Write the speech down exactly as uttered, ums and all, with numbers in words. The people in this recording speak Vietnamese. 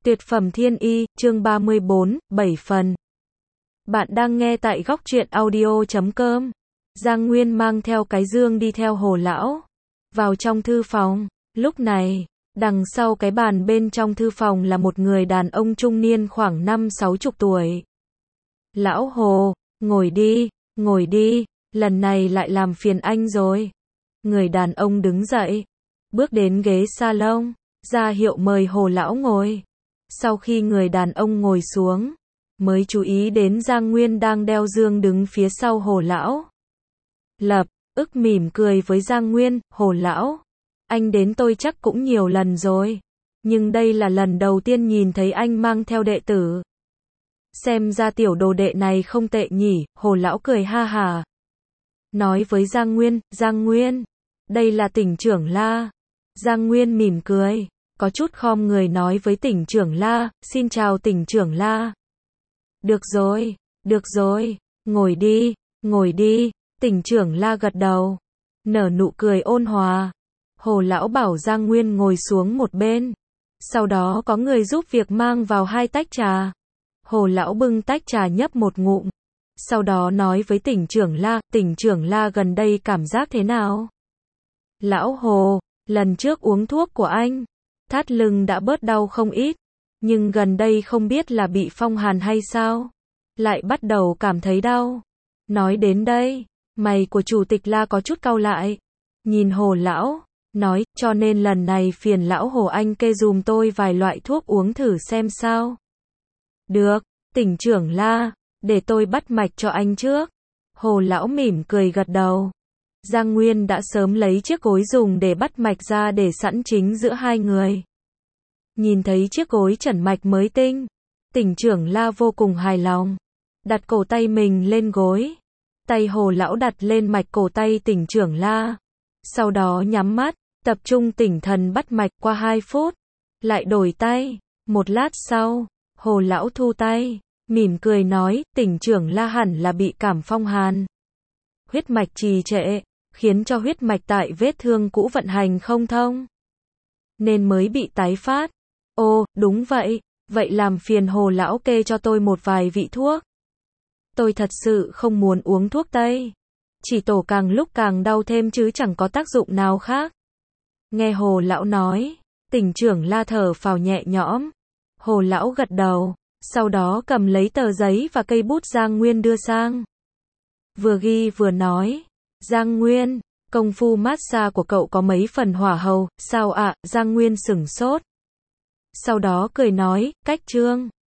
Tuyệt phẩm thiên y, chương ba mươi bốn, bảy phần. Bạn đang nghe tại góc truyện audio chấm com. Giang Nguyên mang theo cái dương đi theo Hồ lão vào trong thư phòng. Lúc này, đằng sau cái bàn bên trong thư phòng là một người đàn ông trung niên khoảng năm sáu chục tuổi. Lão Hồ, ngồi đi, ngồi đi, lần này lại làm phiền anh rồi. Người đàn ông đứng dậy, bước đến ghế salon, ra hiệu mời Hồ lão ngồi. Sau khi người đàn ông ngồi xuống, mới chú ý đến Giang Nguyên đang đeo dương đứng phía sau Hồ lão. Lập ức mỉm cười với Giang Nguyên, Hồ lão, anh đến tôi chắc cũng nhiều lần rồi, nhưng đây là lần đầu tiên nhìn thấy anh mang theo đệ tử. Xem ra tiểu đồ đệ này không tệ nhỉ, Hồ lão cười ha hà. Nói với Giang Nguyên, Giang Nguyên, đây là Tỉnh trưởng La. Giang Nguyên mỉm cười, có chút khom người nói với Tỉnh trưởng La, xin chào Tỉnh trưởng La. Được rồi, được rồi, ngồi đi, ngồi đi, Tỉnh trưởng La gật đầu, nở nụ cười ôn hòa. Hồ lão bảo Giang Nguyên ngồi xuống một bên, sau đó có người giúp việc mang vào hai tách trà. Hồ lão bưng tách trà nhấp một ngụm, sau đó nói với Tỉnh trưởng La, Tỉnh trưởng La gần đây cảm giác thế nào? Lão Hồ, lần trước uống thuốc của anh, thắt lưng đã bớt đau không ít, nhưng gần đây không biết là bị phong hàn hay sao, lại bắt đầu cảm thấy đau. Nói đến đây, mày của chủ tịch La có chút cau lại, nhìn Hồ lão, nói, cho nên lần này phiền lão Hồ anh kê dùm tôi vài loại thuốc uống thử xem sao. Được, Tỉnh trưởng La, để tôi bắt mạch cho anh trước. Hồ lão mỉm cười gật đầu. Giang Nguyên đã sớm lấy chiếc gối dùng để bắt mạch ra để sẵn chính giữa hai người. Nhìn thấy chiếc gối chẩn mạch mới tinh, Tỉnh trưởng La vô cùng hài lòng, đặt cổ tay mình lên gối. Tay Hồ lão đặt lên mạch cổ tay Tỉnh trưởng La. Sau đó nhắm mắt, tập trung tỉnh thần bắt mạch qua hai phút. Lại đổi tay. Một lát sau, Hồ lão thu tay, mỉm cười nói, Tỉnh trưởng La hẳn là bị cảm phong hàn. Huyết mạch trì trệ, khiến cho huyết mạch tại vết thương cũ vận hành không thông, nên mới bị tái phát. Ồ, đúng vậy, vậy làm phiền Hồ lão kê cho tôi một vài vị thuốc. Tôi thật sự không muốn uống thuốc tây, chỉ tổ càng lúc càng đau thêm chứ chẳng có tác dụng nào khác. Nghe Hồ lão nói, Tỉnh trưởng La thở phào nhẹ nhõm. Hồ lão gật đầu, sau đó cầm lấy tờ giấy và cây bút Giang Nguyên đưa sang. Vừa ghi vừa nói, Giang Nguyên, công phu massage của cậu có mấy phần hỏa hầu, sao ạ? À? Giang Nguyên sửng sốt. Sau đó cười nói, cách chương,